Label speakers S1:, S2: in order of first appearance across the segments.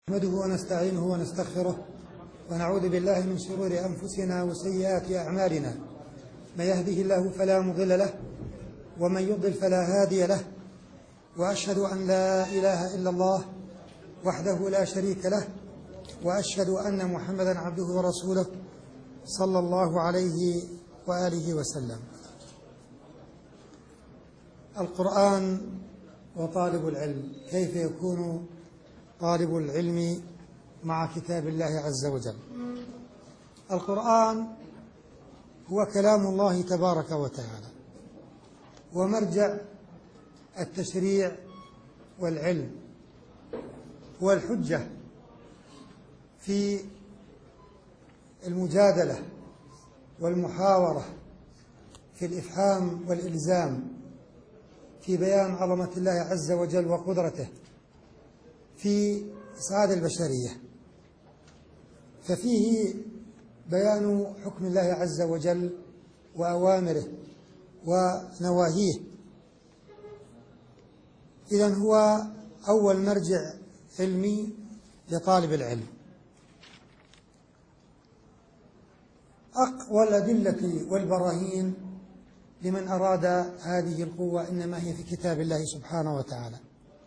S1: نحمده ونستعينه ونستغفره ونعوذ بالله من شرور أنفسنا وسيئات أعمالنا. من يهده الله فلا مضل له ومن يضلل فلا هادي له، وأشهد أن لا إله إلا الله وحده لا شريك له، وأشهد أن محمدا عبده ورسوله صلى الله عليه وآله وسلم. القرآن وطالب العلم، كيف يكون طالب العلم مع كتاب الله عز وجل؟ القرآن هو كلام الله تبارك وتعالى، ومرجع التشريع والعلم، هو الحجة في المجادلة والمحاورة، في الإفهام والإلزام، في بيان عظمة الله عز وجل وقدرته، في إسعاد البشرية. ففيه بيان حكم الله عز وجل وأوامره ونواهيه. إذن هو أول مرجع علمي لطالب العلم. أقوى الأدلة والبراهين لمن أراد هذه القوة إنما هي في كتاب الله سبحانه وتعالى،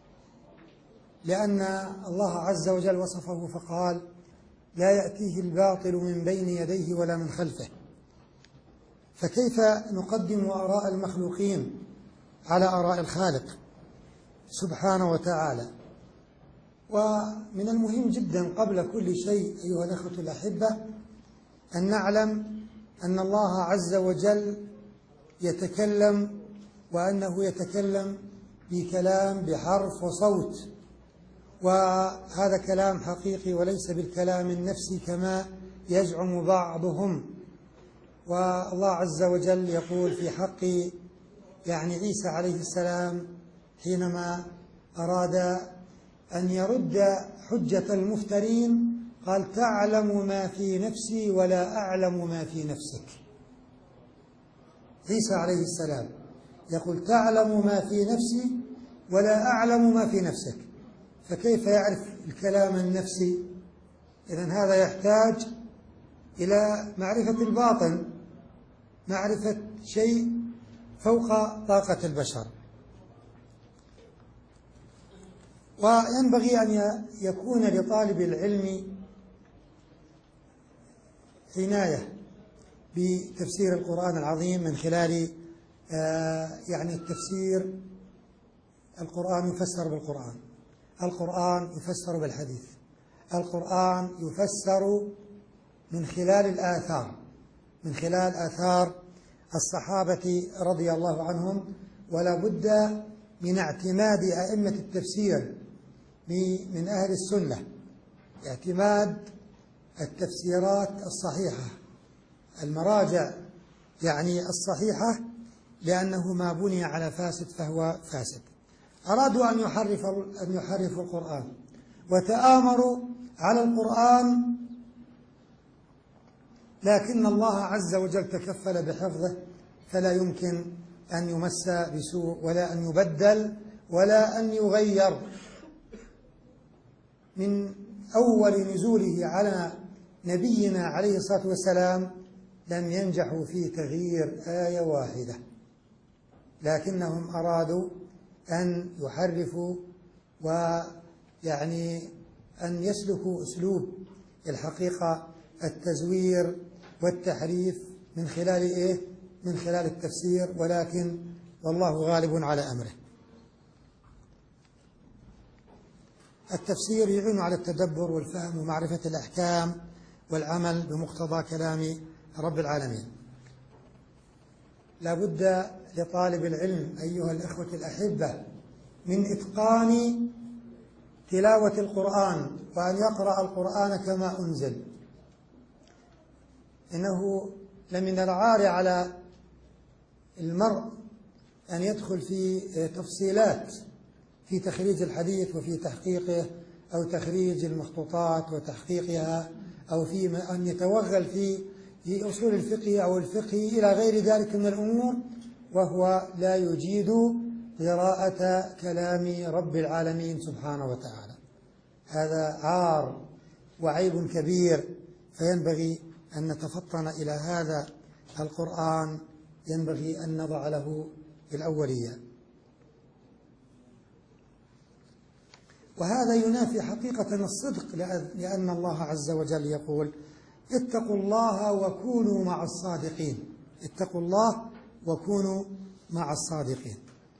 S1: لأن الله عز وجل وصفه فقال: لا يأتيه الباطل من بين يديه ولا من خلفه. فكيف نقدم آراء المخلوقين على آراء الخالق سبحانه وتعالى؟ ومن المهم جدا قبل كل شيء أيها الأخوة الأحبة أن نعلم أن الله عز وجل يتكلم، وأنه يتكلم بكلام بحرف وصوت، وهذا كلام حقيقي وليس بالكلام النفسي كما يزعم بعضهم. والله عز وجل يقول في حق عيسى عليه السلام حينما أراد أن يرد حجة المفترين قال: تعلم ما في نفسي ولا أعلم ما في نفسك. عيسى عليه السلام يقول: تعلم ما في نفسي ولا أعلم ما في نفسك. فكيف يعرف الكلام النفسي؟ إذن هذا يحتاج إلى معرفة الباطن، معرفة شيء فوق طاقة البشر. وينبغي أن يكون لطالب العلم عناية بتفسير القرآن العظيم من خلال التفسير. القرآن يفسر بالقرآن، القرآن يفسر بالحديث، القرآن يفسر من خلال الآثار، من خلال آثار الصحابة رضي الله عنهم. ولا بد من اعتماد أئمة التفسير من أهل السنة، اعتماد التفسيرات الصحيحة، المراجع الصحيحة، لأنه ما بني على فاسد فهو فاسد. أرادوا أن يحرفوا القرآن وتآمروا على القرآن، لكن الله عز وجل تكفل بحفظه، فلا يمكن أن يمس بسوء ولا أن يبدل ولا أن يغير. من أول نزوله على نبينا عليه الصلاة والسلام لم ينجحوا في تغيير آية واحدة، لكنهم أرادوا أن يحرفوا أن يسلكوا أسلوب الحقيقة التزوير والتحريف من خلال إيه؟ من خلال التفسير، ولكن والله غالب على أمره. التفسير يعين على التدبر والفهم ومعرفة الأحكام والعمل بمقتضى كلام رب العالمين. لا بد لطالب العلم أيها الإخوة الأحبة من إتقان تلاوة القرآن، وأن يقرأ القرآن كما أنزل. إنه لمن العار على المرء أن يدخل في تفصيلات في تخريج الحديث وفي تحقيقه، أو تخريج المخطوطات وتحقيقها، أو في أن يتوغل في أصول الفقه أو الفقه إلى غير ذلك من الأمور، وهو لا يجيد قراءة كلام رب العالمين سبحانه وتعالى. هذا عار وعيب كبير، فينبغي أن نتفطن إلى هذا القرآن، ينبغي أن نضع له الأولية. وهذا ينافي حقيقة الصدق، لأن الله عز وجل يقول: اتقوا الله وكونوا مع الصادقين. اتقوا الله وكونوا مع الصادقين.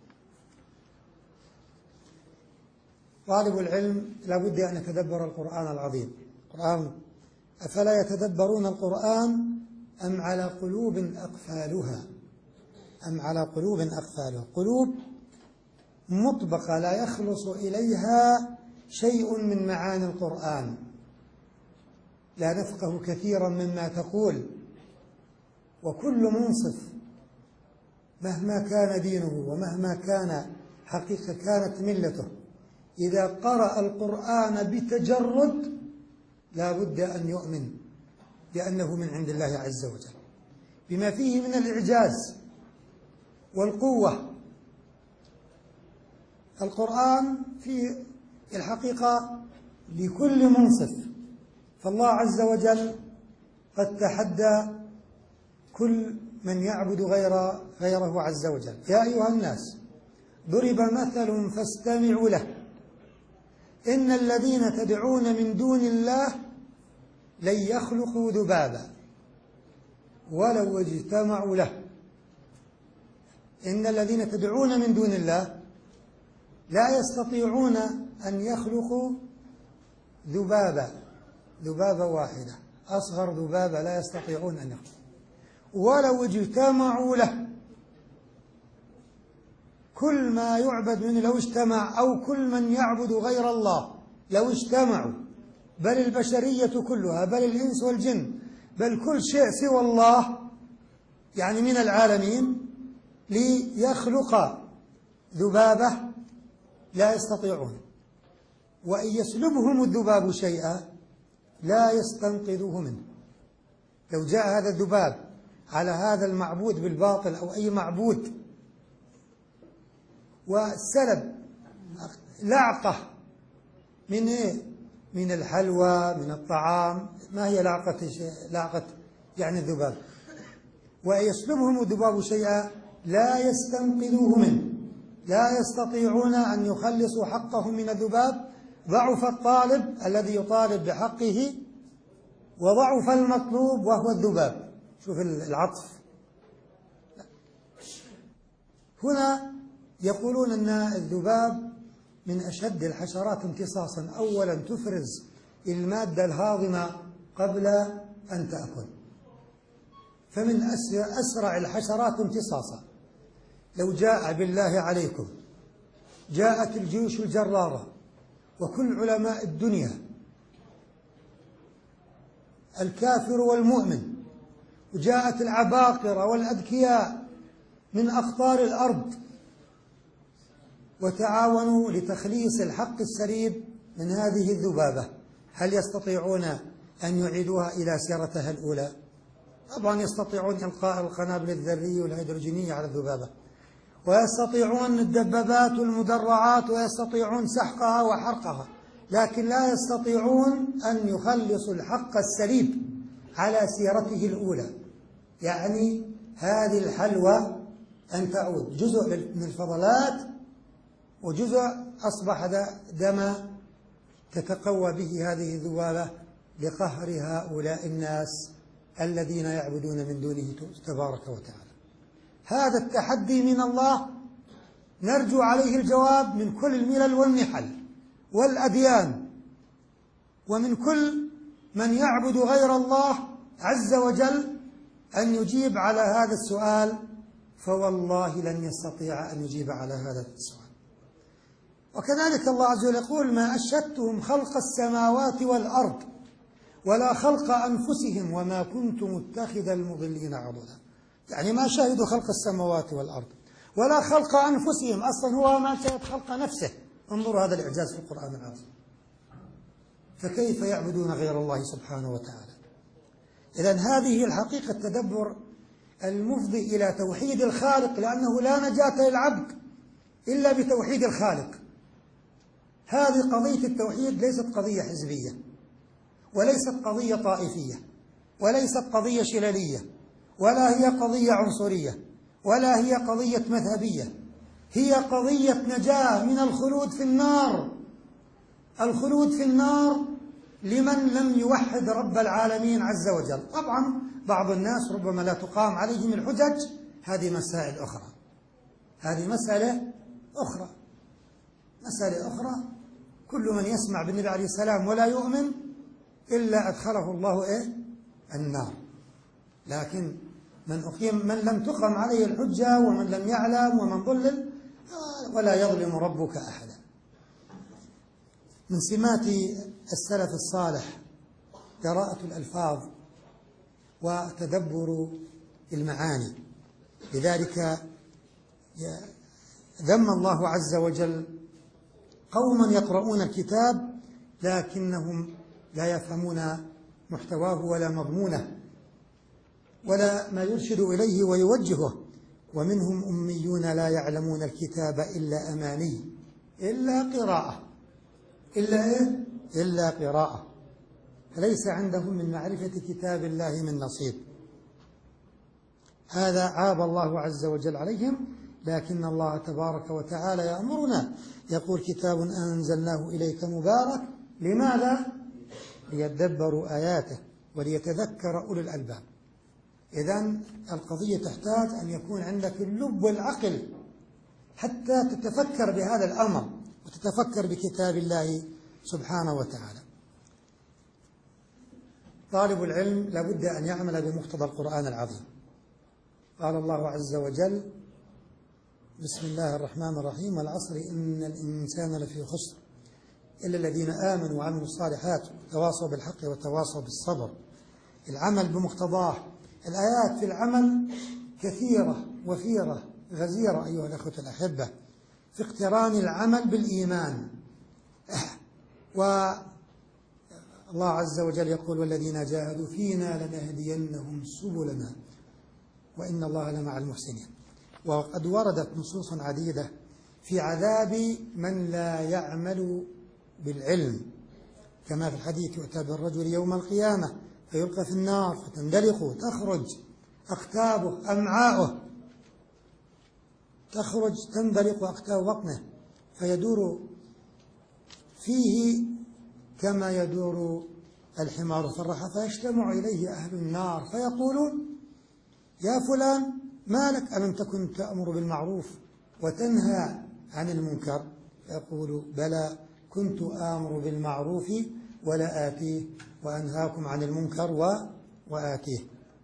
S1: طالب العلم لا بد أن يتدبر القرآن العظيم. القرآن: أفلا يتدبرون القرآن أم على قلوب أقفالها؟ أم على قلوب أقفالها. قلوب مطبقة لا يخلص إليها شيء من معاني القرآن، لا نفقه كثيرا مما تقول. وكل منصف مهما كان دينه ومهما كان حقيقة كانت ملته، إذا قرأ القرآن بتجرد لا بد أن يؤمن بأنه من عند الله عز وجل، بما فيه من الإعجاز والقوة. القرآن في الحقيقة لكل منصف، فالله عز وجل قد تحدى كل من يعبد غيره عز وجل: يا أيها الناس ضرب مثل فاستمعوا له إن الذين تدعون من دون الله لن يخلقوا ذبابا ولو اجتمعوا له. إن الذين تدعون من دون الله لا يستطيعون أن يخلقوا ذبابة واحدة، أصغر ذبابة لا يستطيعون أن يخلقوا ولو اجتمعوا له. كل ما يعبد منه لو اجتمع، أو كل من يعبد غير الله لو اجتمعوا، بل البشرية كلها، بل الإنس والجن، بل كل شيء سوى الله يعني من العالمين، ليخلق ذبابة لا يستطيعون. وإن يسلبهم الذباب شيئا لا يستنقذوه منه. لو جاء هذا الذباب على هذا المعبود بالباطل أو أي معبود وسلب لعقة من إيه؟ من الحلوى، من الطعام. ما هي لعقة يعني الذباب. وإن يسلبهم الذباب شيئا لا يستنقذوه منه، لا يستطيعون أن يخلصوا حقهم من الذباب. ضعف الطالب الذي يطالب بحقه، وضعف المطلوب وهو الذباب. شوف العطف هنا. يقولون أن الذباب من أشد الحشرات امتصاصا. أولا تفرز المادة الهاضمة قبل أن تأكل، فمن أسرع الحشرات امتصاصا. لو جاء بالله عليكم جاءت الجيوش الجرارة وكل علماء الدنيا، الكافر والمؤمن، وجاءت العباقرة والأذكياء من أقطار الأرض، وتعاونوا لتخليص الحق السريب من هذه الذبابة، هل يستطيعون أن يعيدوها إلى سيرتها الأولى؟ طبعا يستطيعون إلقاء القنابل الذرية والهيدروجينية على الذبابة، ويستطيعون الدبابات والمدرعات، ويستطيعون سحقها وحرقها، لكن لا يستطيعون أن يخلصوا الحق السريب على سيرته الأولى. يعني هذه الحلوى أن تعود جزء من الفضلات، وجزء أصبح دم تتقوى به هذه الذبابة لقهر هؤلاء الناس الذين يعبدون من دونه تبارك وتعالى. هذا التحدي من الله نرجو عليه الجواب من كل الملل والنحل والأديان، ومن كل من يعبد غير الله عز وجل، أن يجيب على هذا السؤال، فوالله لن يستطيع أن يجيب على هذا السؤال. وكذلك الله عز وجل يقول: ما أشهدتهم خلق السماوات والأرض ولا خلق أنفسهم وما كنت متخذ المضلين عضدا. يعني ما شهدوا خلق السماوات والأرض ولا خلق أنفسهم، أصلا هو ما شهد خلق نفسه. انظروا هذا الإعجاز في القرآن العظيم. فكيف يعبدون غير الله سبحانه وتعالى؟ إذن هذه الحقيقة التدبر المفضي إلى توحيد الخالق، لأنه لا نجاة للعبد إلا بتوحيد الخالق. هذه قضية التوحيد ليست قضية حزبية، وليست قضية طائفية، وليست قضية شللية، ولا هي قضية عنصرية، ولا هي قضية مذهبية، هي قضية نجاة من الخلود في النار. الخلود في النار لمن لم يوحد رب العالمين عز وجل. طبعا بعض الناس ربما لا تقام عليهم الحجج، هذه مسائل أخرى، هذه مسألة أخرى، مسألة أخرى. كل من يسمع بالنبي عليه السلام ولا يؤمن إلا أدخله الله النار. لكن من لم تقم عليه الحجة ومن لم يعلم ومن ضلل ولا يظلم ربك أحدا. من سمات السلف الصالح قراءة الألفاظ وتدبر المعاني، لذلك ذم الله عز وجل قوما يقرؤون الكتاب لكنهم لا يفهمون محتواه ولا مضمونه ولا ما يرشد إليه ويوجهه، ومنهم أميون لا يعلمون الكتاب إلا أماني، إلا قراءة، إلا قراءة، فليس عندهم من معرفة كتاب الله من نصيب. هذا عاب الله عز وجل عليهم، لكن الله تبارك وتعالى يأمرنا، يقول كتاب أنزلناه إليك مبارك، لماذا؟ ليدبروا آياته وليتذكر أولو الألباب. إذن القضية تحتاج أن يكون عندك اللب والعقل حتى تتفكر بهذا الأمر وتتفكر بكتاب الله سبحانه وتعالى. طالب العلم لابد أن يعمل بمقتضى القرآن العظيم. قال الله عز وجل: بسم الله الرحمن الرحيم: والعصر إن الإنسان لفي خسر إلا الذين آمنوا وعملوا الصالحات وتواصوا بالحق وتواصوا بالصبر. العمل بمقتضاه. الآيات في العمل كثيرة وفيرة غزيرة أيها الأخوة الأحبة، في اقتران العمل بالإيمان. والله عز وجل يقول: والذين جاهدوا فينا لنهدينهم سبلنا وإن الله لمع المحسنين. وقد وردت نصوص عديدة في عذاب من لا يعمل بالعلم، كما في الحديث: يؤتى بالرجل يوم القيامة فيلقى في النار فتندلق تخرج أكتابه أمعاؤه، تخرج تندلق أكتاب بطنه فيدور فيه كما يدور الحمار في الرحى، فيجتمع إليه أهل النار فيقولون: يا فلان ما لك ألم تكن تأمر بالمعروف وتنهى عن المنكر؟ فيقول: بلى كنت آمر بالمعروف ولا آتيه وأنهاكم عن المنكر وآتيه.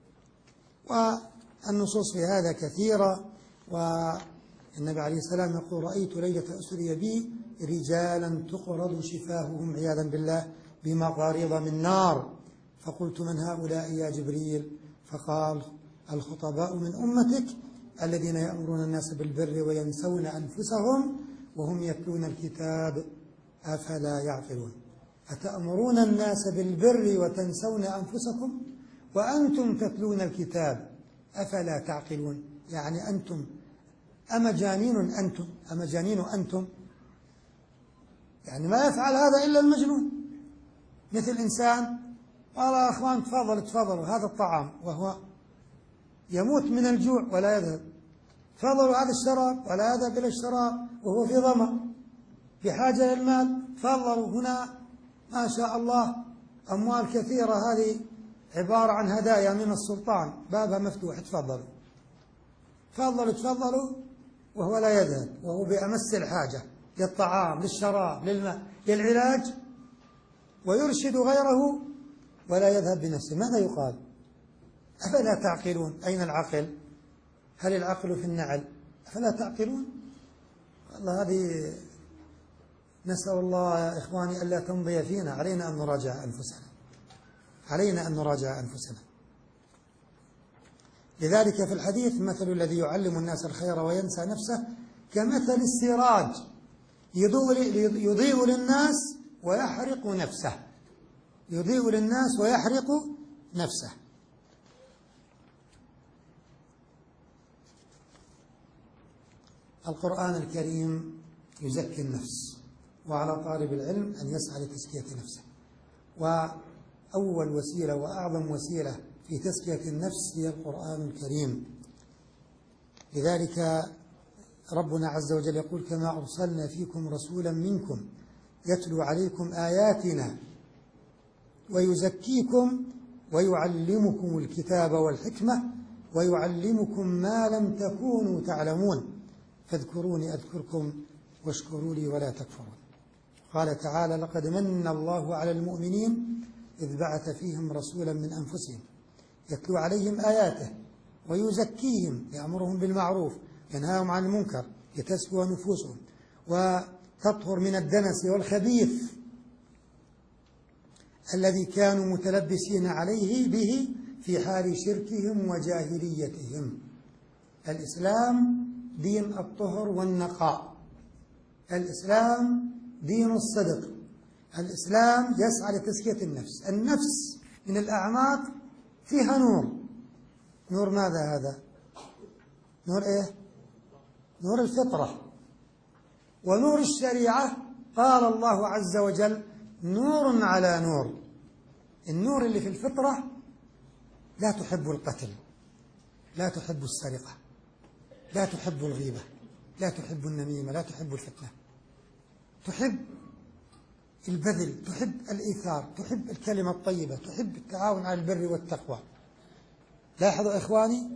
S1: والنصوص في هذا كثيرة. والنبي عليه السلام يقول: رأيت ليلة أسري بي رجالا تقرض شفاههم عياذا بالله بمقاريض من نار، فقلت: من هؤلاء يا جبريل؟ فقال: الخطباء من أمتك الذين يأمرون الناس بالبر وينسون أنفسهم وهم يتلون الكتاب أفلا يعقلون. أتأمرون الناس بالبر وتنسون أنفسكم وأنتم تتلون الكتاب أفلا تعقلون؟ يعني أنتم أمجانين أنتم، يعني ما يفعل هذا إلا المجنون. مثل إنسان قال: يا أخوان تفضلوا هذا الطعام، وهو يموت من الجوع ولا يذهب. تفضلوا هذا الشراب ولا يذهب إلى الشراب وهو في ظمأ بحاجة للمال. تفضلوا هنا ما شاء الله أموال كثيرة، هذه عبارة عن هدايا من السلطان بابها مفتوح، تفضلوا وهو لا يذهب، وهو بأمس الحاجة للطعام للشراب للماء للعلاج، ويرشد غيره ولا يذهب بنفسه. ماذا يقال؟ أفلا تعقلون؟ أين العقل؟ هل العقل في النعل؟ أفلا تعقلون؟ والله هذه نسأل الله يا إخواني ألا تمضي فينا. علينا أن نراجع أنفسنا. لذلك في الحديث: مثل الذي يعلم الناس الخير وينسى نفسه كمثل السراج يضيء للناس ويحرق نفسه. القرآن الكريم يزكي النفس وعلى طالب العلم أن يسعى لتزكية نفسه. وأول وسيلة وأعظم وسيلة في تزكية النفس هي القرآن الكريم. لذلك ربنا عز وجل يقول: كما أرسلنا فيكم رسولا منكم يتلو عليكم آياتنا ويزكيكم ويعلمكم الكتاب والحكمة ويعلمكم ما لم تكونوا تعلمون فاذكروني أذكركم واشكروا لي ولا تكفرون. قال تعالى: لقد من الله على المؤمنين إذ بعث فيهم رسولا من أنفسهم يتلو عليهم آياته ويزكيهم يأمرهم بالمعروف ينهاهم عن المنكر لتزكو نفوسهم وتطهر من الدنس والخبيث الذي كانوا متلبسين عليه به في حال شركهم وجاهليتهم. الإسلام دين الطهر والنقاء، الإسلام دين الصدق، الإسلام يسعى لتزكية النفس. النفس من الأعماق فيها نور. نور ماذا هذا؟ نور إيه؟ نور الفطرة ونور الشريعة. قال الله عز وجل: نور على نور. النور اللي في الفطرة لا تحب القتل، لا تحب السرقة، لا تحب الغيبة، لا تحب النميمة، لا تحب الفتنة، تحب البذل، تحب الإيثار، تحب الكلمة الطيبة، تحب التعاون على البر والتقوى. لاحظوا إخواني،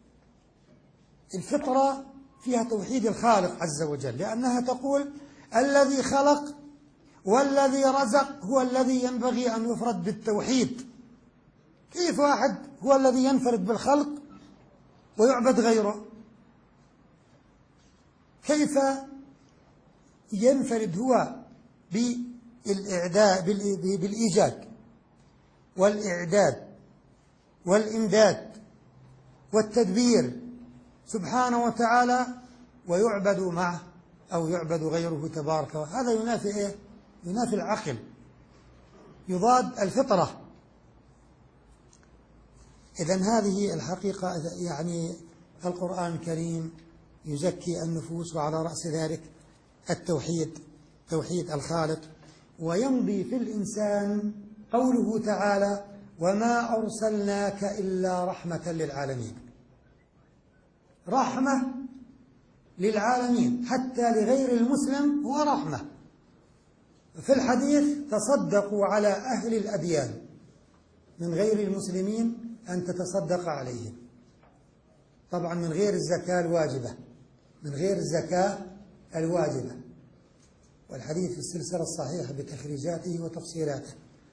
S1: الفطرة فيها توحيد الخالق عز وجل، لأنها تقول: الذي خلق والذي رزق هو الذي ينبغي أن يفرد بالتوحيد. كيف واحد هو الذي ينفرد بالخلق ويعبد غيره؟ كيف ينفرد هو بالإيجاد والإعداد والإمداد والتدبير سبحانه وتعالى ويعبد معه أو يعبد غيره تبارك؟ هذا ينافي إيه؟ ينافي العقل، يضاد الفطرة. إذن هذه الحقيقة، يعني القرآن الكريم يزكي النفوس، وعلى رأس ذلك التوحيد، توحيد الخالق. ويمضي في الإنسان قوله تعالى: وما أرسلناك إلا رحمة للعالمين. رحمة للعالمين، حتى لغير المسلم هو رحمة. في الحديث: تصدقوا على أهل الأديان من غير المسلمين أن تتصدق عليهم. طبعا من غير الزكاة الواجبة، من غير الزكاة الواجبة. والحديث في السلسلة الصحيحة بتخريجاته وتفصيلاته.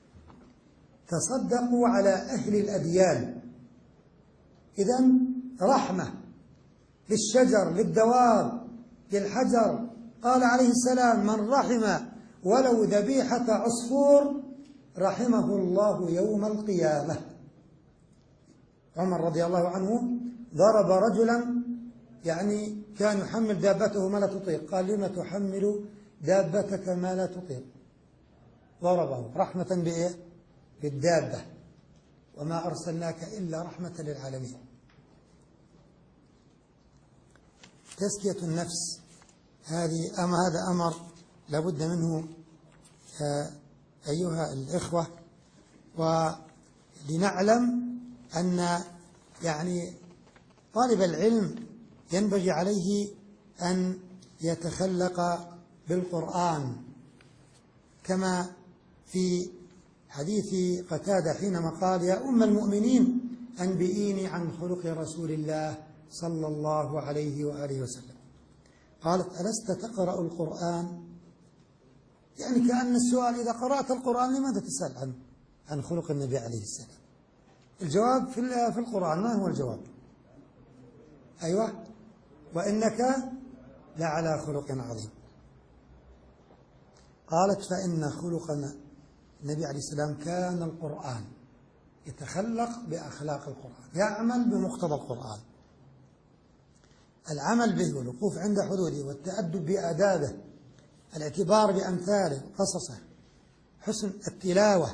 S1: تصدقوا على أهل الأديان. إذن رحمة للشجر، للدواب، للحجر. قال عليه السلام: من رحم ولو ذبيحة عصفور رحمه الله يوم القيامة. عمر رضي الله عنه ضرب رجلا، يعني كان يحمل دابته ما لا تطيق، قال: لما تحمل دابتك ما لا تطيق؟ ضربه رحمة بإيه؟ بالدابة. وما أرسلناك إلا رحمة للعالمين. تزكية النفس هذا أمر لابد منه أيها الإخوة. ولنعلم أن يعني طالب العلم ينبغي عليه أن يتخلق بالقرآن، كما في حديث قتادة حينما قال: يا أم المؤمنين أنبئيني عن خلق رسول الله صلى الله عليه وآله وسلم. قالت: ألست تقرأ القرآن؟ يعني كأن السؤال: إذا قرأت القرآن لماذا تسأل عن خلق النبي عليه السلام؟ الجواب في القرآن. ما هو الجواب؟ أيوة: وإنك لعلى خلق عظيم. قالت: فإن خلق النبي عليه السلام كان القرآن، يتخلق بأخلاق القرآن، يعمل بمقتضى القرآن. العمل به والوقوف عند حدوده والتأدب بآدابه، الاعتبار بأمثاله قصصه، حسن التلاوة.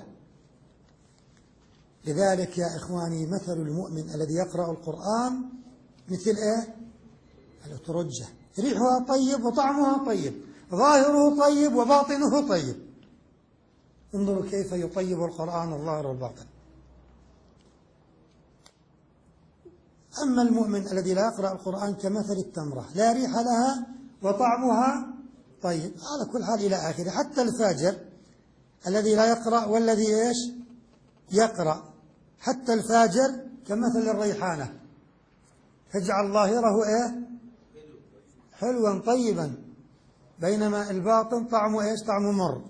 S1: لذلك يا إخواني مثل المؤمن الذي يقرأ القرآن مثل إيه؟ الأترجة، ريحها طيب وطعمها طيب، ظاهره طيب وباطنه طيب. انظروا كيف يطيب القرآن الظاهر والباطن. أما المؤمن الذي لا يقرأ القرآن كمثل التمرة لا ريح لها وطعمها طيب، على كل حال إلى آخره. حتى الفاجر الذي لا يقرأ والذي إيش يقرأ، حتى الفاجر كمثل الريحانة، تجعل ظاهره إيه حلوا طيبا، بينما الباطن طعمه إيش طعمه مر.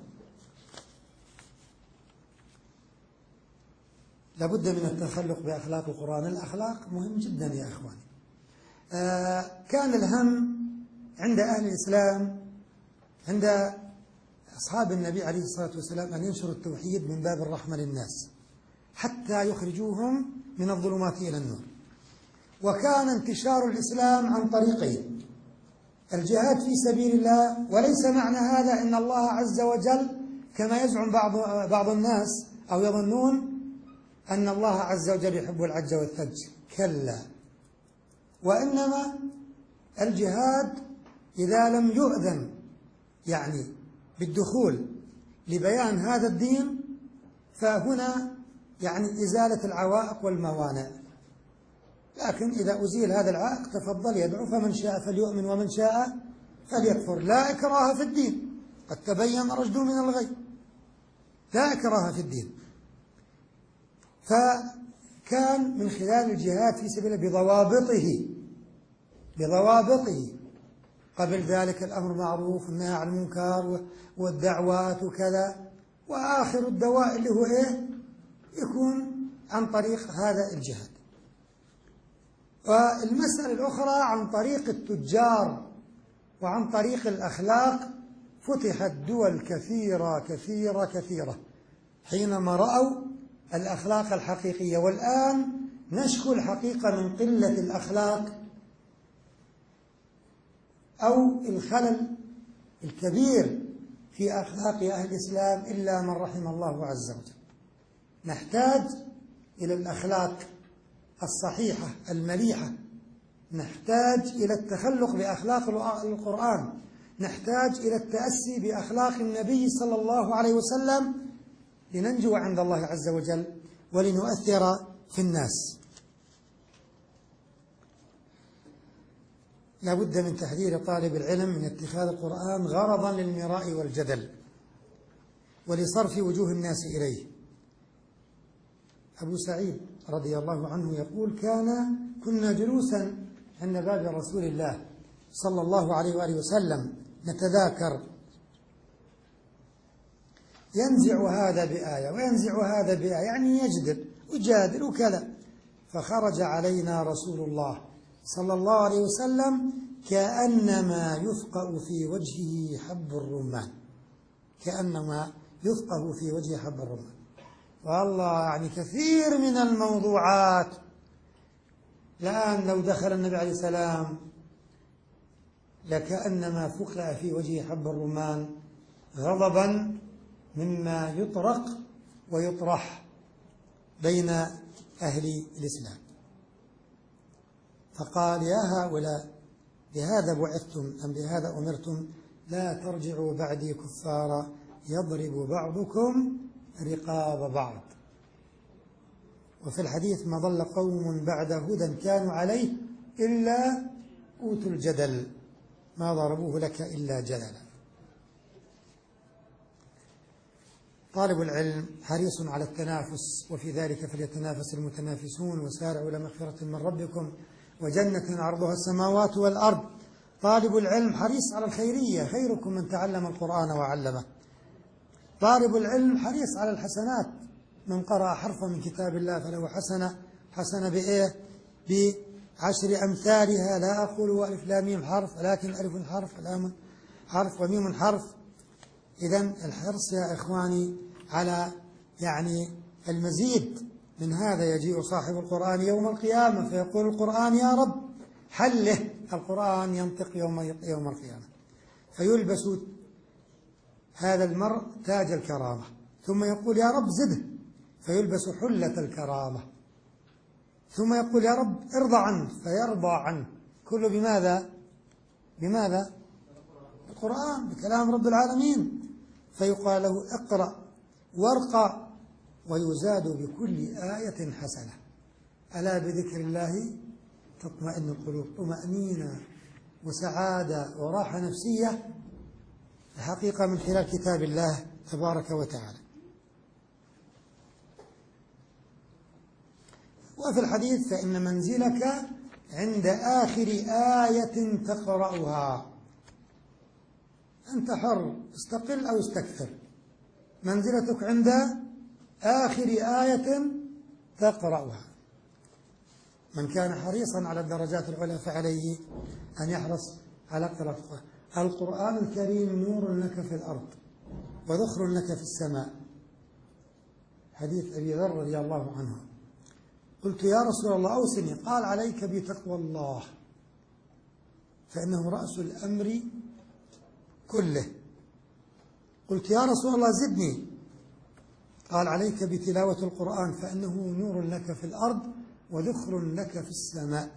S1: لابد من التخلق بأخلاق القرآن. الأخلاق مهم جدا يا إخواني. كان الهم عند أهل الإسلام، عند أصحاب النبي عليه الصلاة والسلام، أن ينشروا التوحيد من باب الرحمة للناس حتى يخرجوهم من الظلمات إلى النور. وكان انتشار الإسلام عن طريقين: الجهاد في سبيل الله، وليس معنى هذا أن الله عز وجل كما يزعم بعض الناس أو يظنون أن الله عز وجل يحب العج والثلج، كلا. وإنما الجهاد إذا لم يؤذن يعني بالدخول لبيان هذا الدين، فهنا يعني إزالة العوائق والموانع. لكن إذا أزيل هذا العائق تفضل يدعو، فمن شاء فليؤمن ومن شاء فليكفر، لا إكراه في الدين، قد تبين الرشد من الغي، لا إكراه في الدين. فكان من خلال الجهاد في سبيل بضوابطه. قبل ذلك الأمر معروف والنهي عن المنكر والدعوات وكذا، وآخر الدواء اللي هو إيه يكون عن طريق هذا الجهاد. والمسألة الأخرى عن طريق التجار وعن طريق الأخلاق. فتحت دول كثيرة كثيرة كثيرة حينما رأوا الأخلاق الحقيقية. والآن نشكو الحقيقة من قلة الأخلاق أو الخلل الكبير في أخلاق أهل الإسلام إلا من رحم الله عز وجل. نحتاج إلى الأخلاق الصحيحة المليحة، نحتاج إلى التخلق بأخلاق القرآن، نحتاج إلى التأسي بأخلاق النبي صلى الله عليه وسلم لننجو عند الله عز وجل ولنؤثر في الناس. لا بد من تحذير طالب العلم من اتخاذ القرآن غرضا للمراء والجدل ولصرف وجوه الناس إليه. أبو سعيد رضي الله عنه يقول: كنا جلوسا عند باب رسول الله صلى الله عليه وآله وسلم نتذاكر، ينزع هذا بآية وينزع هذا بآية، يعني يجدل ويجادل وكذا. فخرج علينا رسول الله صلى الله عليه وسلم كأنما يفقأ في وجهه حب الرمان، كأنما يفقأ في وجهه حب الرمان. والله يعني كثير من الموضوعات الآن لو دخل النبي عليه السلام لكأنما فقأ في وجهه حب الرمان غضبا مما يطرق ويطرح بين أهل الإسلام. فقال: يا هؤلاء بهذا بعثتم أم بهذا أمرتم؟ لا ترجعوا بعدي كفارا يضرب بعضكم رقاب بعض. وفي الحديث: ما ضل قوم بعد هدى كانوا عليه إلا أوتوا الجدل، ما ضربوه لك إلا جدلا. طالب العلم حريص على التنافس، وفي ذلك فليتنافس المتنافسون، وسارعوا إلى مغفرة من ربكم وجنة عرضها السماوات والأرض. طالب العلم حريص على الخيرية، خيركم من تعلم القرآن وعلمه. طالب العلم حريص على الحسنات، من قرأ حرفا من كتاب الله فله حسنة بإيه؟ ب10 أمثالها. لا أقول ألف لام ميم حرف، ولكن ألف حرف لام حرف وميم حرف. إذن الحرص يا إخواني على يعني المزيد من هذا. يجيء صاحب القرآن يوم القيامة فيقول القرآن: يا رب حله. القرآن ينطق يوم القيامة، فيلبس هذا المرء تاج الكرامة، ثم يقول: يا رب زده، فيلبس حلة الكرامة، ثم يقول: يا رب ارضى عنه، فيرضى عنه. كله بماذا؟ القرآن بكلام رب العالمين، فيقال له اقرأ وارقى ويزاد بكل آية حسنة. ألا بذكر الله تطمئن القلوب. طمأنينة وسعادة وراحة نفسية حقيقة من خلال كتاب الله تبارك وتعالى. وفي الحديث فإن منزلك عند آخر آية تقرأها. أنت حر، استقل أو استكثر، منزلتك عند آخر آية تقرأها. من كان حريصا على الدرجات العلى فعليه أن يحرص على قراءة القرآن الكريم. نور لك في الأرض وذخر لك في السماء. حديث أبي ذر رضي الله عنه. قلت يا رسول الله أوصني، قال عليك بتقوى الله فإنه رأس الأمر كله. قلت يا رسول الله زدني، قال عليك بتلاوة القرآن فإنه نور لك في الأرض وذخر لك في السماء.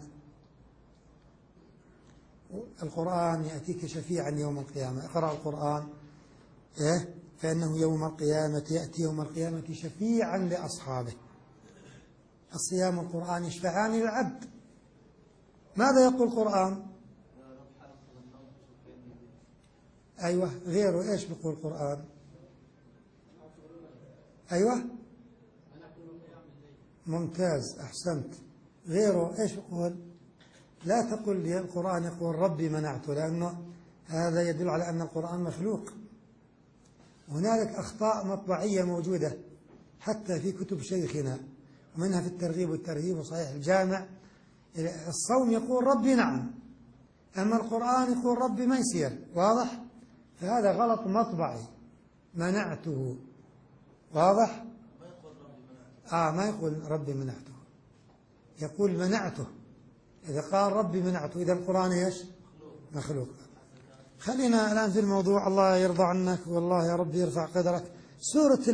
S1: القرآن يأتيك شفيعا يوم القيامة. اقرأ القرآن فإنه يوم القيامة يأتي يوم القيامة شفيعا لأصحابه. الصيام والقرآن يشفعان للعبد. ماذا يقول القرآن؟ أيوة، غيره إيش بيقول القرآن؟ أيوة ممتاز، أحسنت. غيره إيش يقول؟ لا تقل لي القرآن يقول ربي منعته، لأنه هذا يدل على أن القرآن مخلوق. هنالك أخطاء مطبعية موجودة حتى في كتب شيخنا، ومنها في الترغيب والترهيب وصحيح الجامع. الصوم يقول ربي نعم، أما القرآن يقول ربي ما يصير. واضح؟ فهذا غلط مطبعي. منعته. واضح؟ ما يقول ربي منعته، يقول منعته. إذا قال ربي منعته إذا القرآن إيش؟ مخلوق. خلينا الآن في الموضوع. الله يرضى عنك والله يا رب يرفع قدرك. سورة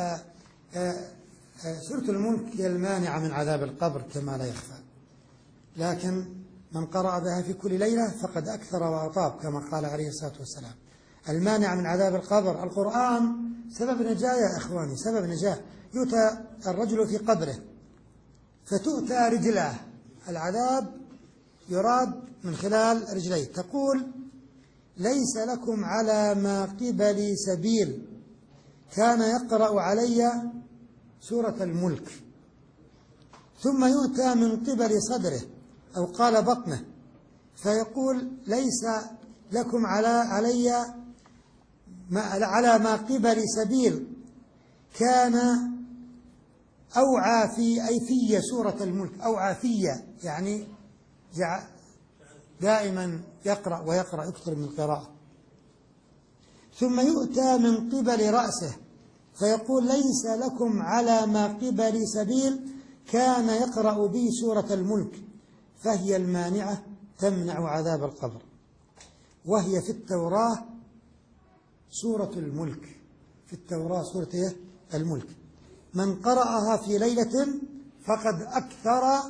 S1: الملك هي المانعة من عذاب القبر كما لا يخفى، لكن من قرأ بها في كل ليلة فقد أكثر وأطاب كما قال عليه الصلاة والسلام. المانعة من عذاب القبر. القرآن سبب نجاة يا إخواني، سبب نجاة. يؤتى الرجل في قبره فتؤتى رجلاه، العذاب يراد من خلال رجليه. تقول ليس لكم على ما قبلي سبيل، كان يقرأ علي سورة الملك. ثم يؤتى من قبل صدره أو قال بطنه فيقول ليس لكم على ما قبل سبيل، كان أوعى في سورة الملك. أوعى يعني دائما يقرأ ويقرأ، يكثر من القراءة. ثم يؤتى من قبل رأسه فيقول ليس لكم على ما قبل سبيل، كان يقرأ به سورة الملك، فهي المانعة تمنع عذاب القبر. وهي في التوراة سورة الملك. في التوراة سورة الملك. من قرأها في ليلة فقد أكثر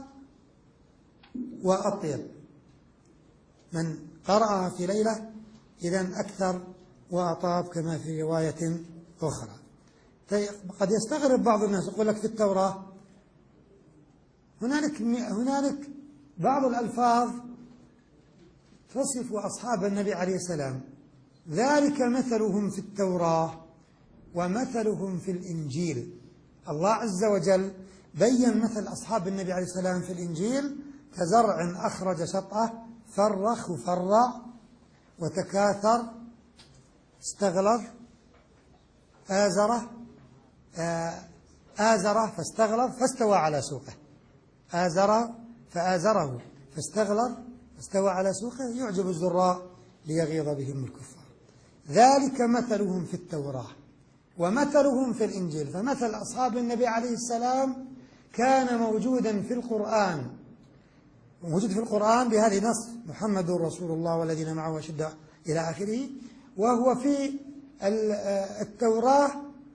S1: وأطيب. من قرأها في ليلة إذن أكثر وأطاب كما في رواية أخرى. قد يستغرب بعض الناس يقول لك في التوراة هنالك بعض الألفاظ تصف أصحاب النبي عليه السلام. ذلك مثلهم في التوراة ومثلهم في الإنجيل. الله عز وجل بين مثل أصحاب النبي عليه السلام في الإنجيل كزرع أخرج شطأه فرخ وفرع وتكاثر استغلظ آزره فاستغلظ فاستوى على سوقه. آزر فآزره فاستغلظ فاستوى على سوقه يعجب الزراء ليغيظ بهم الكفار. ذلك مثلهم في التوراة ومثلهم في الإنجيل. فمثل أصحاب النبي عليه السلام كان موجودا في القرآن، موجود في القرآن بهذه نص محمد رسول الله والذين معه أشداء إلى آخره، وهو في التوراة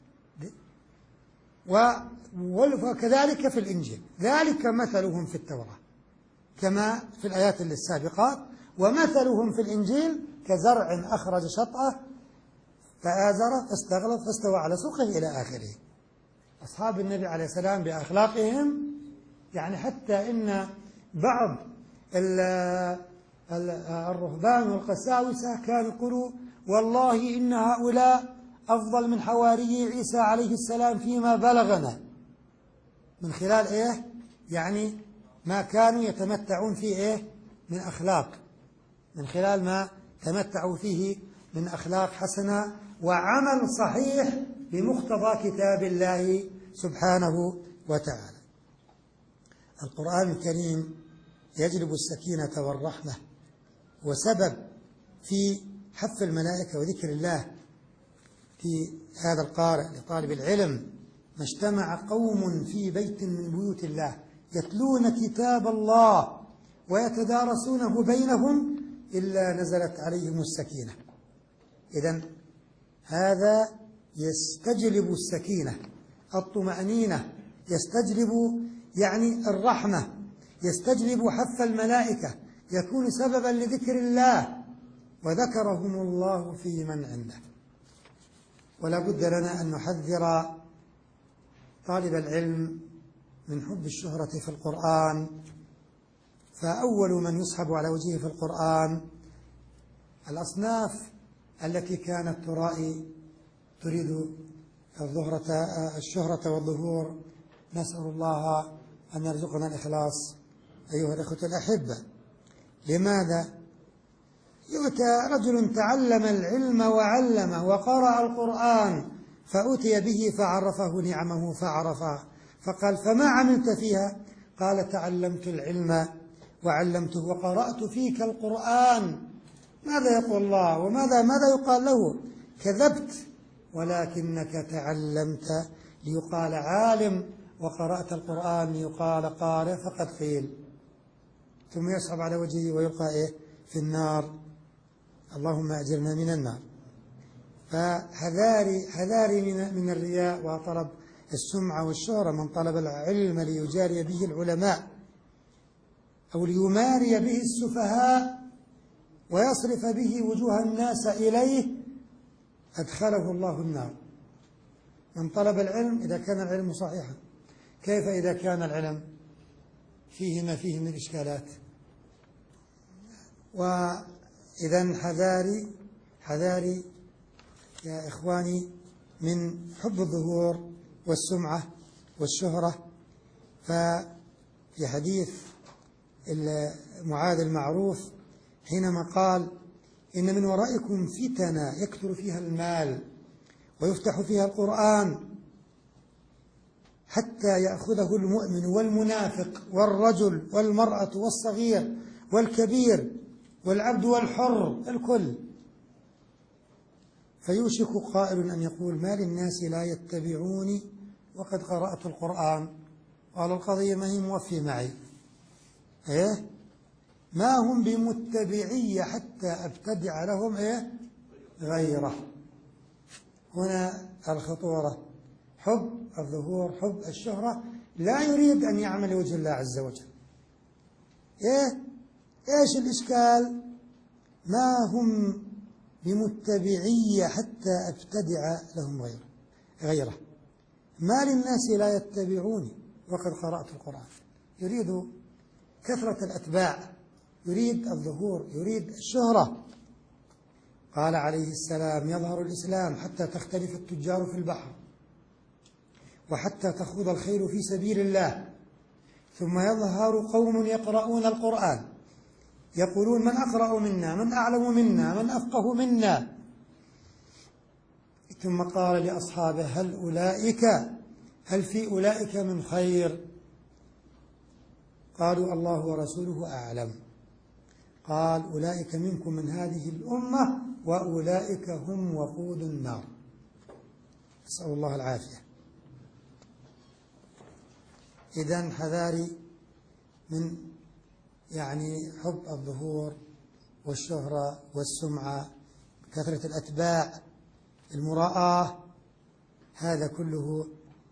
S1: وكذلك في الإنجيل. ذلك مثلهم في التوراة كما في الآيات السابقات، ومثلهم في الإنجيل كزرع أخرج شطأه فآزر فاستغلظ فاستوى على سوقه إلى آخره. أصحاب النبي عليه السلام بأخلاقهم، يعني حتى إن بعض الرهبان والقساوسة كانوا يقولوا والله إن هؤلاء أفضل من حواري عيسى عليه السلام فيما بلغنا، من خلال إيه؟ يعني ما كانوا يتمتعون فيه إيه؟ من أخلاق، من خلال ما تمتعوا فيه من أخلاق حسنة وعمل صحيح بمقتضى كتاب الله سبحانه وتعالى. القرآن الكريم يجلب السكينة والرحمة، وسبب في حث الملائكة وذكر الله في هذا القارئ لطالب العلم. ما اجتمع قوم في بيت من بيوت الله يتلون كتاب الله ويتدارسونه بينهم إلا نزلت عليهم السكينة. إذن هذا يستجلب السكينة، الطمأنينة، يستجلب يعني الرحمة، يستجلب حث الملائكة، يكون سببا لذكر الله، وذكرهم الله في من عنده. ولا بد لنا أن نحذر طالب العلم من حب الشهرة في القرآن. فأول من يسحب على وجهه في القرآن الأصناف التي كانت تريد الشهرة والظهور. نسأل الله أن يرزقنا الإخلاص أيها الأخوة الأحبة. لماذا؟ يؤتى رجل تعلم العلم وعلمه وقرأ القرآن فأتي به فعرفه نعمه فعرفها، فقال فما عملت فيها؟ قال تعلمت العلم وعلمته وقرأت فيك القرآن. ماذا يقول الله وماذا يقال له؟ كذبت، ولكنك تعلمت ليقال عالم، وقرأت القرآن ليقال قارئ، فقد قيل. ثم يصعب على وجهه ويلقى إيه؟ في النار. اللهم أجرنا من النار. فحذاري من الرياء وطلب السمعة والشهرة. من طلب العلم ليجاري به العلماء أو ليماري به السفهاء ويصرف به وجوه الناس إليه أدخله الله النار. من طلب العلم إذا كان العلم صحيحا، كيف إذا كان العلم فيه ما فيه من الإشكالات؟ وإذن حذاري يا إخواني من حب الظهور والسمعة والشهرة. ففي حديث معاذ المعروف حينما قال إن من ورائكم فتنة يكثر فيها المال ويفتح فيها القرآن حتى يأخذه المؤمن والمنافق والرجل والمرأة والصغير والكبير والعبد والحر الكل، فيوشك قائل أن يقول ما للناس لا يتبعوني وقد قرأت القرآن. قال القضية ما هي موفية معي، إيه؟ ما هم بمتبعي حتى أبتدع لهم إيه؟ غيره. هنا الخطورة، حب الظهور، حب الشهرة، لا يريد أن يعمل لوجه الله عز وجل. إيش الإشكال؟ ما هم بمتبعي حتى أبتدع لهم غيره. ما للناس لا يتبعوني وقد قرأت القرآن. يريد كثرة الأتباع، يريد الظهور، يريد الشهرة. قال عليه السلام يظهر الإسلام حتى تختلف التجار في البحر وحتى تخوض الخيل في سبيل الله، ثم يظهر قوم يقرؤون القرآن يقولون من أقرأ منا، من أعلم منا، من أفقه منا. ثم قال لأصحابه هل في أولئك من خير؟ قالوا الله ورسوله أعلم. قال أولئك منكم من هذه الأمة وأولئك هم وقود النار. نسأل الله العافية. إذن حذاري من يعني حب الظهور والشهرة والسمعة، كثرة الأتباع، المراءة، هذا كله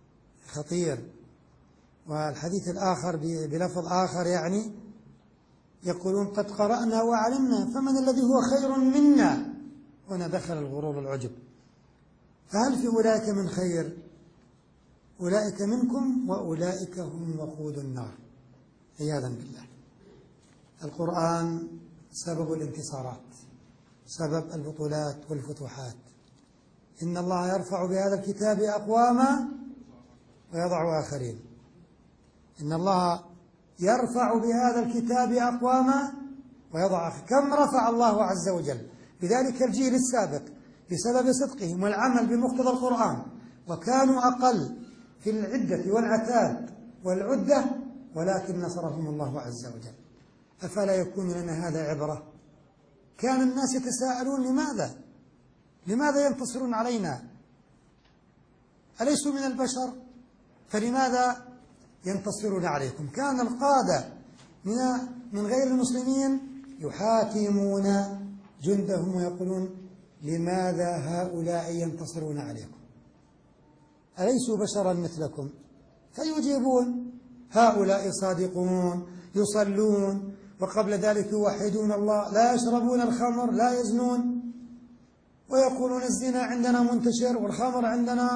S1: خطير. والحديث الآخر بلفظ آخر يعني يقولون قد قرأنا وعلمنا فمن الذي هو خير منا؟ هنا دخل الغرور والعجب. فهل في أولئك من خير؟ أولئك منكم وأولئك هم وقود النار عياذا بالله. القرآن سبب الانتصارات، سبب البطولات والفتوحات. إن الله يرفع بهذا الكتاب أقواما ويضع آخرين. إن الله يرفع بهذا الكتاب أقواما ويضع آخرين. كم رفع الله عز وجل بذلك الجيل السابق بسبب صدقهم والعمل بمقتضى القرآن، وكانوا أقل في العدة والعتاد والعدة، ولكن نصرهم الله عز وجل. أفلا يكون لنا هذا عبرة؟ كان الناس يتساءلون لماذا ينتصرون علينا؟ أليسوا من البشر؟ فلماذا ينتصرون عليكم؟ كان القادة من غير المسلمين يحاكمون جندهم ويقولون لماذا هؤلاء ينتصرون عليكم؟ أليسوا بشرا مثلكم؟ فيجيبون هؤلاء صادقون يصلون وقبل ذلك يوحدون الله، لا يشربون الخمر، لا يزنون، ويقولون الزنا عندنا منتشر والخمر عندنا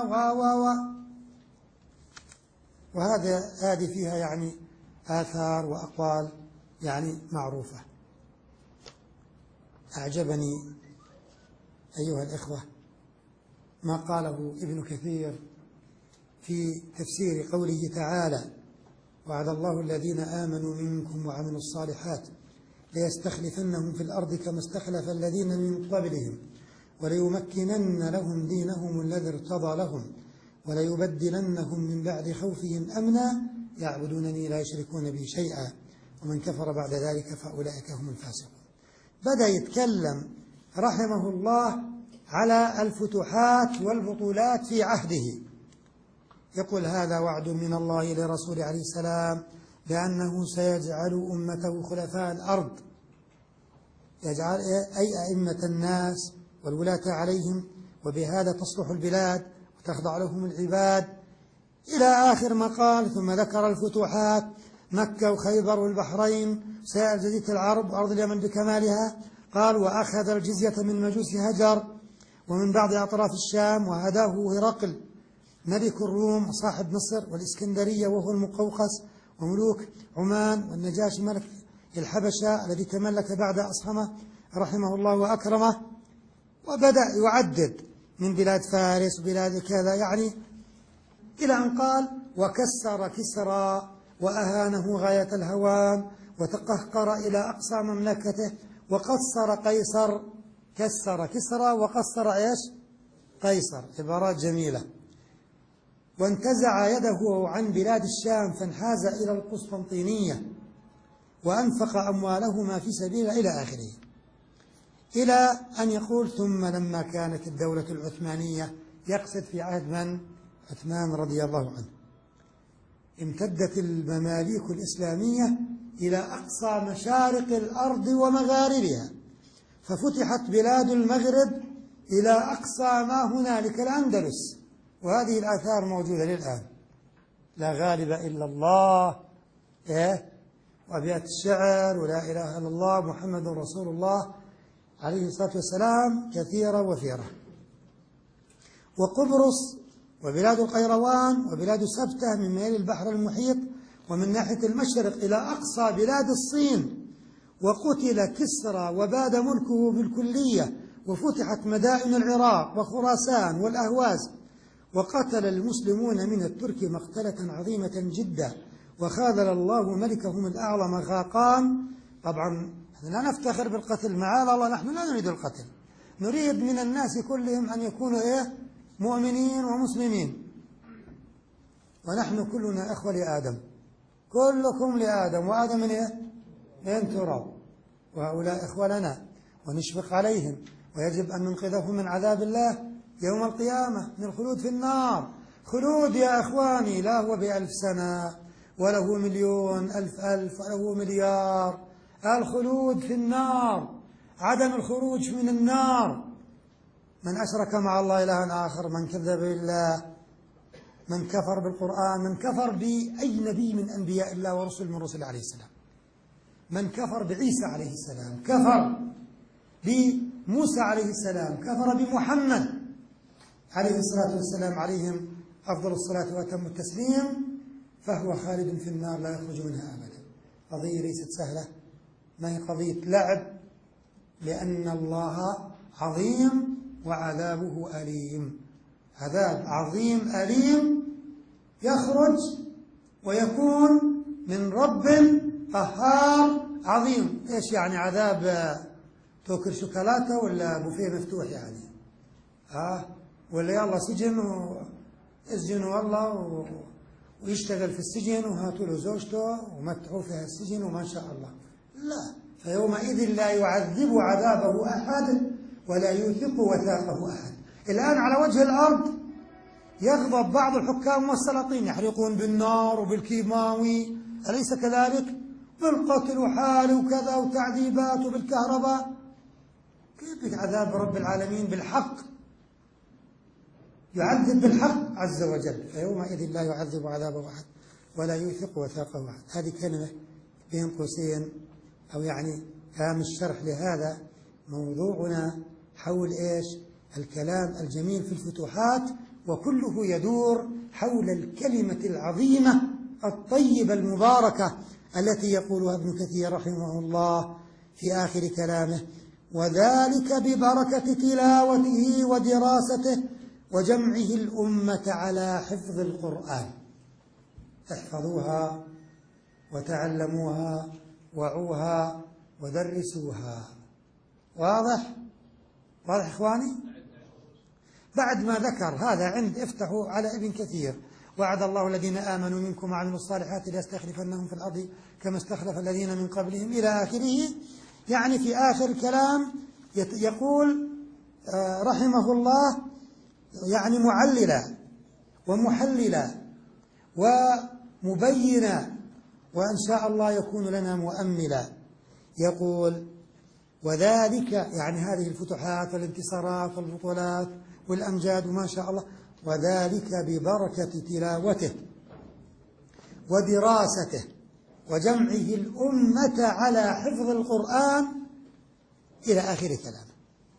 S1: هذه فيها يعني آثار وأقوال يعني معروفة. أعجبني أيها الإخوة ما قاله ابن كثير في تفسير قوله تعالى: وعد الله الذين آمنوا منكم وعملوا الصالحات ليستخلفنهم في الأرض كما استخلف الذين من قبلهم وليمكنن لهم دينهم الذي ارتضى لهم وليبدلنهم من بعد خوفهم أمنا يعبدونني لا يشركون بي شيئا ومن كفر بعد ذلك فأولئك هم الفاسقون. بدأ يتكلم رحمه الله على الفتوحات والبطولات في عهده، يقول: هذا وعد من الله لرسول عليه السلام بأنه سيجعل أمته خلفاء الأرض، يجعل أي أئمة الناس والولاة عليهم، وبهذا تصلح البلاد وتخضع لهم العباد، إلى آخر ما قال. ثم ذكر الفتوحات: مكة وخيبر والبحرين، سائر جزيرة العرب وأرض اليمن بكمالها. قال: وأخذ الجزية من مجوس هجر ومن بعض أطراف الشام، وهداه هرقل ملك الروم وصاحب مصر والإسكندرية وهو المقوقس، وملوك عمان، والنجاشي ملك الحبشة الذي تملك بعد أصحمه رحمه الله وأكرمه. وبدأ يعدد من بلاد فارس وبلاد كذا، يعني إلى أن قال: وكسر كسرى وأهانه غاية الهوان وتقهقر إلى أقصى مملكته، وقصر قيصر. كسر كسرى وقصر إيش؟ قيصر. عبارات جميلة. وانتزع يده عن بلاد الشام فانحاز إلى القسطنطينية وأنفق أموالهما في سبيل إلى آخره، إلى أن يقول: ثم لما كانت الدولة العثمانية، يقصد في عهد من؟ عثمان رضي الله عنه، امتدت المماليك الإسلامية إلى أقصى مشارق الأرض ومغاربها، ففتحت بلاد المغرب إلى أقصى ما هنالك الأندلس. وهذه الآثار موجودة للآن: لا غالب إلا الله، وأبيات الشعر، ولا إله إلا الله محمد رسول الله عليه الصلاة والسلام، كثيرة وفيرة. وقبرص وبلاد القيروان وبلاد سبتة من ميل البحر المحيط ومن ناحية المشرق إلى أقصى بلاد الصين. وقتل كسرى وباد ملكه بالكلية، وفتحت مدائن العراق وخراسان والأهواز، وقتل المسلمون من الترك مقتلة عظيمة جدا، وخاذل الله ملكهم الأعظم خاقان. طبعا لا نفتخر بالقتل، معاذ الله، نحن لا نريد القتل، نريد من الناس كلهم أن يكونوا مؤمنين ومسلمين. ونحن كلنا أخوة لآدم، كلكم لآدم، وآدم من تراب، وهؤلاء إخوة لنا، ونشفق عليهم، ويجب أن ننقذهم من عذاب الله يوم القيامة، من الخلود في النار. خلود يا أخواني، لا هو ب1000 سنة وله مليون ألف وله مليار. الخلود في النار، عدم الخروج من النار. من أشرك مع الله إلها آخر، من كذب بالله، من كفر بالقرآن، من كفر بأي نبي من أنبياء الله ورسل من رسل عليه السلام، من كفر بعيسى عليه السلام، كفر بموسى عليه السلام، كفر بمحمد عليه الصلاة والسلام، عليهم أفضل الصلاة وأتم التسليم، فهو خالد في النار لا يخرج منها أبدا. قضية ليست سهلة، ما هي قضية لعب، لأن الله عظيم وعذابه أليم. عذاب عظيم أليم يخرج ويكون من رب قهار عظيم. إيش يعني عذاب توكر شوكولاتة ولا بوفيه مفتوح يعني؟ ولا يلا سجن واسجنوا والله ويشتغل في السجن وهاتوا له زوجته ومتعوا فيها السجن وما شاء الله. لا، فيومئذ لا يعذب عذابه أحد ولا يوثق وثاقه أحد. الآن على وجه الأرض يغضب بعض الحكام والسلاطين، يحرقون بالنار وبالكيماوي، أليس كذلك؟ بالقتل وحال وكذا وتعذيبات وبالكهرباء. كيف عذاب رب العالمين بالحق؟ يعذب بالحق عز وجل، فيومئذ لا يعذب عذابه أحد ولا يوثق وثاقه أحد. هذه كلمة بين قوسين، أو يعني هامش الشرح لهذا موضوعنا حول إيش؟ الكلام الجميل في الفتوحات، وكله يدور حول الكلمة العظيمة الطيبة المباركة التي يقولها ابن كثير رحمه الله في آخر كلامه: وذلك ببركة تلاوته ودراسته وجمعه الأمة على حفظ القرآن. احفظوها وتعلموها وعوها ودرسوها. واضح؟ واضح إخواني؟ بعد ما ذكر هذا عند افتحوا على ابن كثير: وعد الله الذين آمنوا منكم وعملوا الصالحات ليستخلفنهم في الأرض كما استخلف الذين من قبلهم إلى آخره. يعني في آخر الكلام يقول رحمه الله، يعني معللا ومحللا ومبينا، وإن شاء الله يكون لنا مؤملا. يقول: وذلك يعني هذه الفتوحات والانتصارات والبطولات والأمجاد وما شاء الله، وذلك ببركة تلاوته ودراسته وجمعه الأمة على حفظ القرآن إلى آخر كلامه.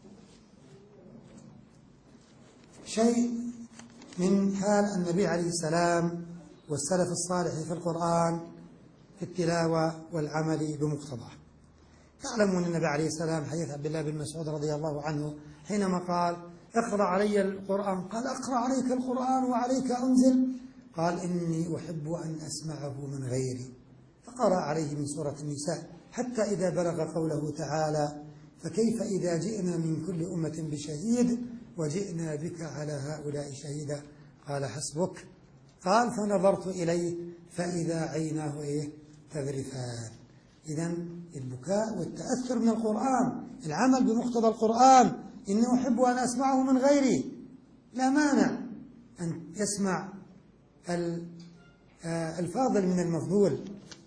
S1: شيء من حال النبي عليه السلام والسلف الصالح في القرآن في التلاوة والعمل بمقتضاه. تعلمون النبي عليه السلام حديث عبد الله بن مسعود رضي الله عنه حينما قال: اقرأ علي القرآن، قال: أقرأ عليك القرآن وعليك أنزل؟ قال: إني أحب أن أسمعه من غيري. فقرأ عليه من سورة النساء حتى إذا بلغ قوله تعالى: فكيف إذا جئنا من كل أمة بشهيد وجئنا بك على هؤلاء شهيدا؟ قال: حسبك. قال: فنظرت إليه فإذا عيناه تذرفان. إذن البكاء والتأثر من القرآن، العمل بمقتضى القرآن. إني أحب أن أسمعه من غيري، لا مانع أن يسمع الفاضل من المفضول،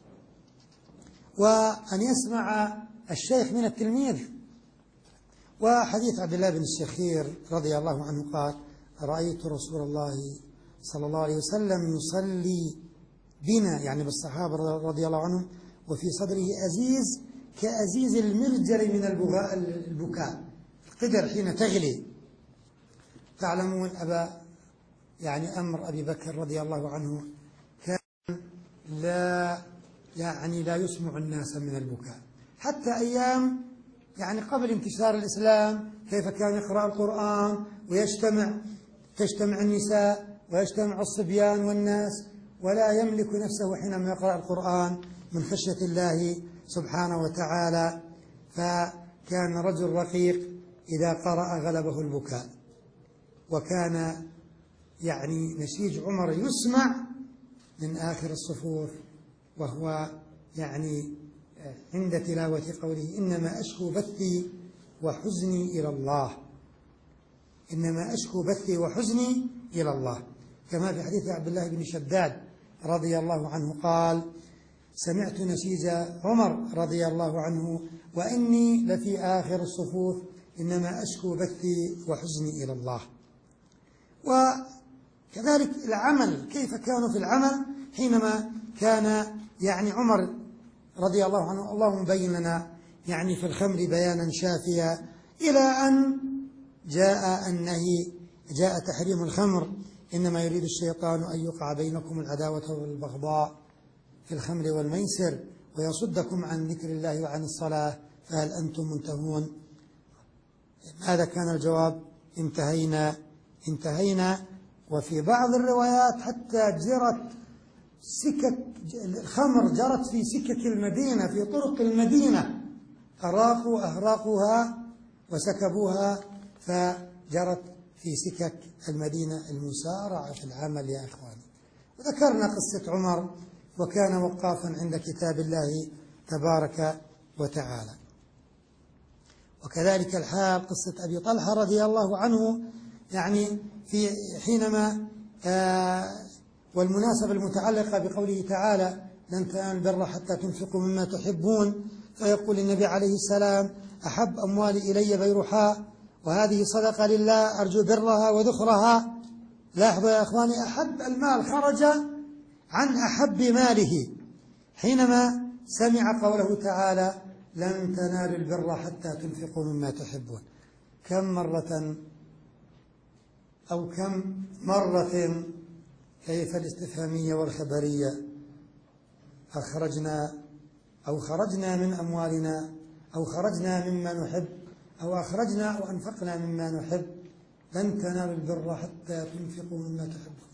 S1: وأن يسمع الشيخ من التلميذ. وحديث عبد الله بن الشخير رضي الله عنه قال: رأيت رسول الله صلى الله عليه وسلم يصلي بنا، يعني بالصحابة رضي الله عنهم، وفي صدره أزيز كأزيز المرجل من البكاء، القدر حين تغلي. تعلمون أمر أبي بكر رضي الله عنه كان لا يسمع الناس من البكاء، حتى أيام قبل انتشار الإسلام كيف كان يقرأ القرآن تجتمع النساء ويجتمع الصبيان والناس، ولا يملك نفسه حينما يقرأ القرآن من خشية الله سبحانه وتعالى. فكان رجل رقيق إذا قرأ غلبه البكاء، وكان نشيج عمر يسمع من آخر الصفوف، وهو عند تلاوة قوله: إنما أشكو بثي وحزني إلى الله، إنما أشكو بثي وحزني إلى الله. كما في حديث عبد الله بن شداد رضي الله عنه قال: سمعت نشيج عمر رضي الله عنه وإني لفي آخر الصفوف، إنما أشكو بثي وحزني إلى الله. وكذلك العمل، كيف كانوا في العمل حينما كان عمر رضي الله عنه: اللهم بين لنا يعني في الخمر بيانا شافيا، إلى أن جاء النهي، جاء تحريم الخمر: إنما يريد الشيطان أن يوقع بينكم العداوة والبغضاء في الخمر والميسر ويصدكم عن ذكر الله وعن الصلاة فهل أنتم منتهون؟ هذا كان الجواب: انتهينا. وفي بعض الروايات حتى جرت سكك الخمر جرت في سكك المدينة، في طرق المدينة، أهراقوها وسكبوها، فجرت في سكك المدينة المسارعة في العمل يا إخواني. وذكرنا قصة عمر وكان وقافا عند كتاب الله تبارك وتعالى. وكذلك الحال قصة أبي طلحة رضي الله عنه، يعني في حينما والمناسبة المتعلقة بقوله تعالى: لن تنالوا البر حتى تنفقوا مما تحبون، فيقول النبي عليه السلام: أحب أموالي إلي بيرحاء، وهذه صدقة لله أرجو برها وذخرها. لاحظوا يا أخواني، أحب المال خرج عن أحب ماله حينما سمع قوله تعالى: لن تنالوا البر حتى تنفقوا مما تحبون. كم مرة كيف الاستفهامية والخبرية: خرجنا من أموالنا، أو خرجنا مما نحب، أو أخرجنا أو أنفقنا مما نحب. لن تنالوا البر حتى تنفقوا مما تحبون.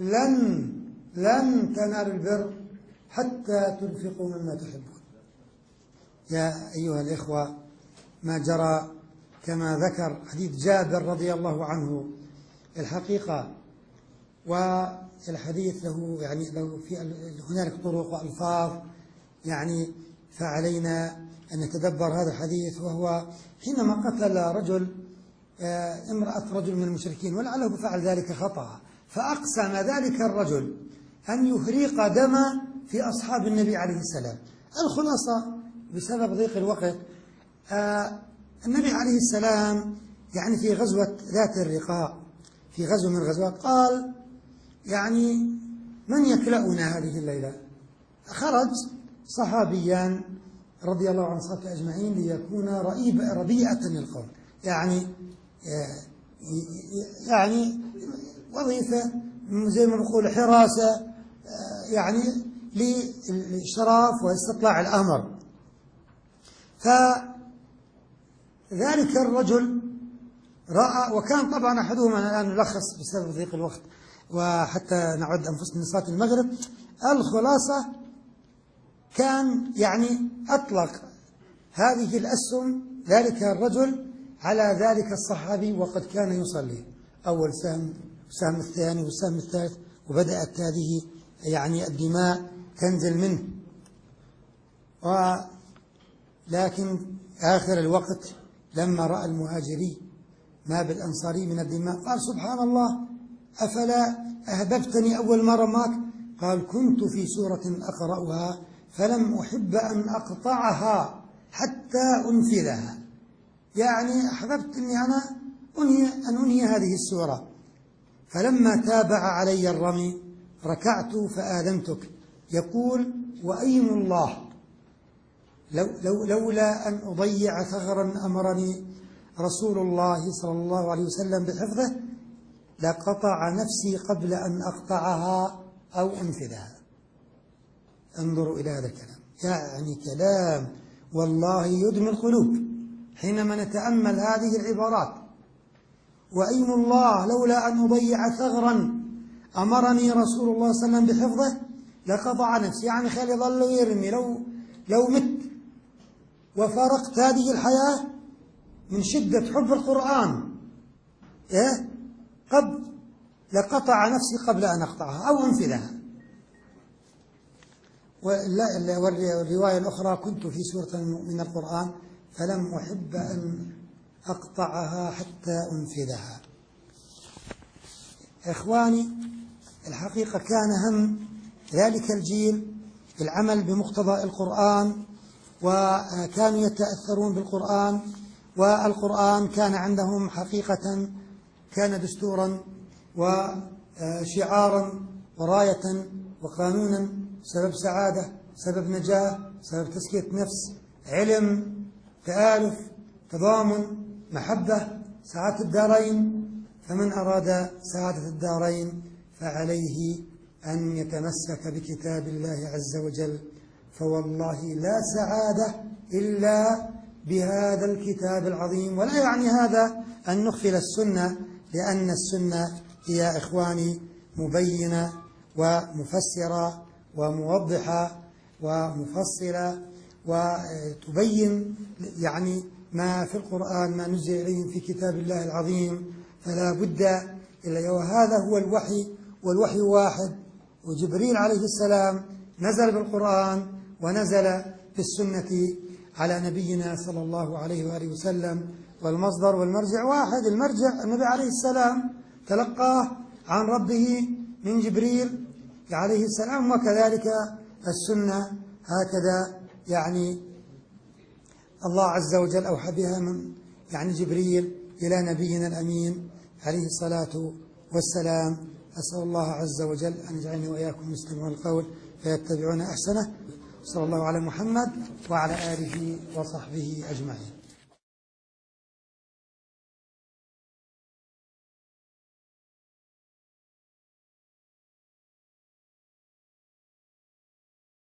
S1: لن تنالوا البر حتى تنفقوا مما تحبون. يا أيها الإخوة، ما جرى كما ذكر حديث جابر رضي الله عنه الحقيقة، والحديث له هنالك طرق وألفاظ، يعني فعلينا أن نتدبر هذا الحديث. وهو حينما قتل امرأة رجل من المشركين، ولعله فعل ذلك خطأ، فأقسم ذلك الرجل أن يهريق دم في أصحاب النبي عليه السلام. الخلاصة بسبب ضيق الوقت، النبي عليه السلام يعني في غزوة ذات الرقاع، في غزوة من الغزوات، قال: يعني من يكلأنا هذه الليلة؟ خرج صحابيان رضي الله عن الصحابة أجمعين ليكون ربيئة للقوم، يعني وظيفة زي ما نقول حراسة، يعني للإشراف واستطلاع الأمر. فذلك الرجل رأى، وكان طبعا أحدهما، الآن نلخص بسبب ضيق الوقت وحتى نعد أنفسنا لصلاة المغرب. الخلاصة كان يعني أطلق هذه الأسهم ذلك الرجل على ذلك الصحابي، وقد كان يصلي. أول سهم، السهم الثاني، والسهم الثالث، وبدأت هذه يعني الدماء تنزل منه. لكن آخر الوقت لما رأى المهاجري ما بالأنصاري من الدماء قال: سبحان الله، أفلا أهببتني أول مرة معك؟ قال: كنت في سورة أقرأها فلم أحب أن أقطعها حتى أنفذها. يعني أحببت أني أنا أنهي هذه السورة. فلما تابع علي الرمي ركعت فآذنتك. يقول: وأيم الله لولا أن أضيع ثغرا أمرني رسول الله صلى الله عليه وسلم بحفظه لقطع نفسي قبل أن أقطعها أو أنفذها. انظروا إلى هذا الكلام، يعني كلام والله يدمي القلوب حينما نتأمل هذه العبارات. وأيم الله لولا أن أضيع ثغرا أمرني رسول الله صلى الله عليه وسلم بحفظه لقطع نفسي. يعني خلي ظل يرمي، لو مت وفارقت هذه الحياة من شدة حب القرآن لقطع نفسي قبل أن أقطعها أو أنفذها. والرواية الأخرى: كنت في سورة من القرآن فلم أحب أن أقطعها حتى أنفذها. إخواني، الحقيقة كان هم ذلك الجيل العمل بمقتضى القرآن، وكانوا يتأثرون بالقرآن، والقرآن كان عندهم حقيقة كان دستورا وشعارا وراية وقانونا، سبب سعادة، سبب نجاة، سبب تزكية نفس، علم، تآلف، تضامن، محبة، سعادة الدارين. فمن أراد سعادة الدارين فعليه أن يتمسك بكتاب الله عز وجل، فوالله لا سعادة إلا بهذا الكتاب العظيم. ولا يعني هذا أن نغفل السنة، لأن السنة هي إخواني مبينة ومفسرة وموضحة ومفصلة، وتبين يعني ما في القرآن، ما نزل إليهم في كتاب الله العظيم. فلا بد إلا وهذا هو الوحي، والوحي واحد. وجبريل عليه السلام نزل بالقرآن ونزل بالسنة على نبينا صلى الله عليه وآله وسلم، والمصدر والمرجع واحد. المرجع النبي عليه السلام تلقاه عن ربه من جبريل عليه السلام، وكذلك السنة هكذا يعني الله عز وجل أوحى بها من يعني جبريل إلى نبينا الأمين عليه الصلاة والسلام. أسأل الله عز وجل أن يجعلني وإياكم مسلمون القول فيتبعون أحسنه. صلى الله على محمد وعلى آله وصحبه أجمعين.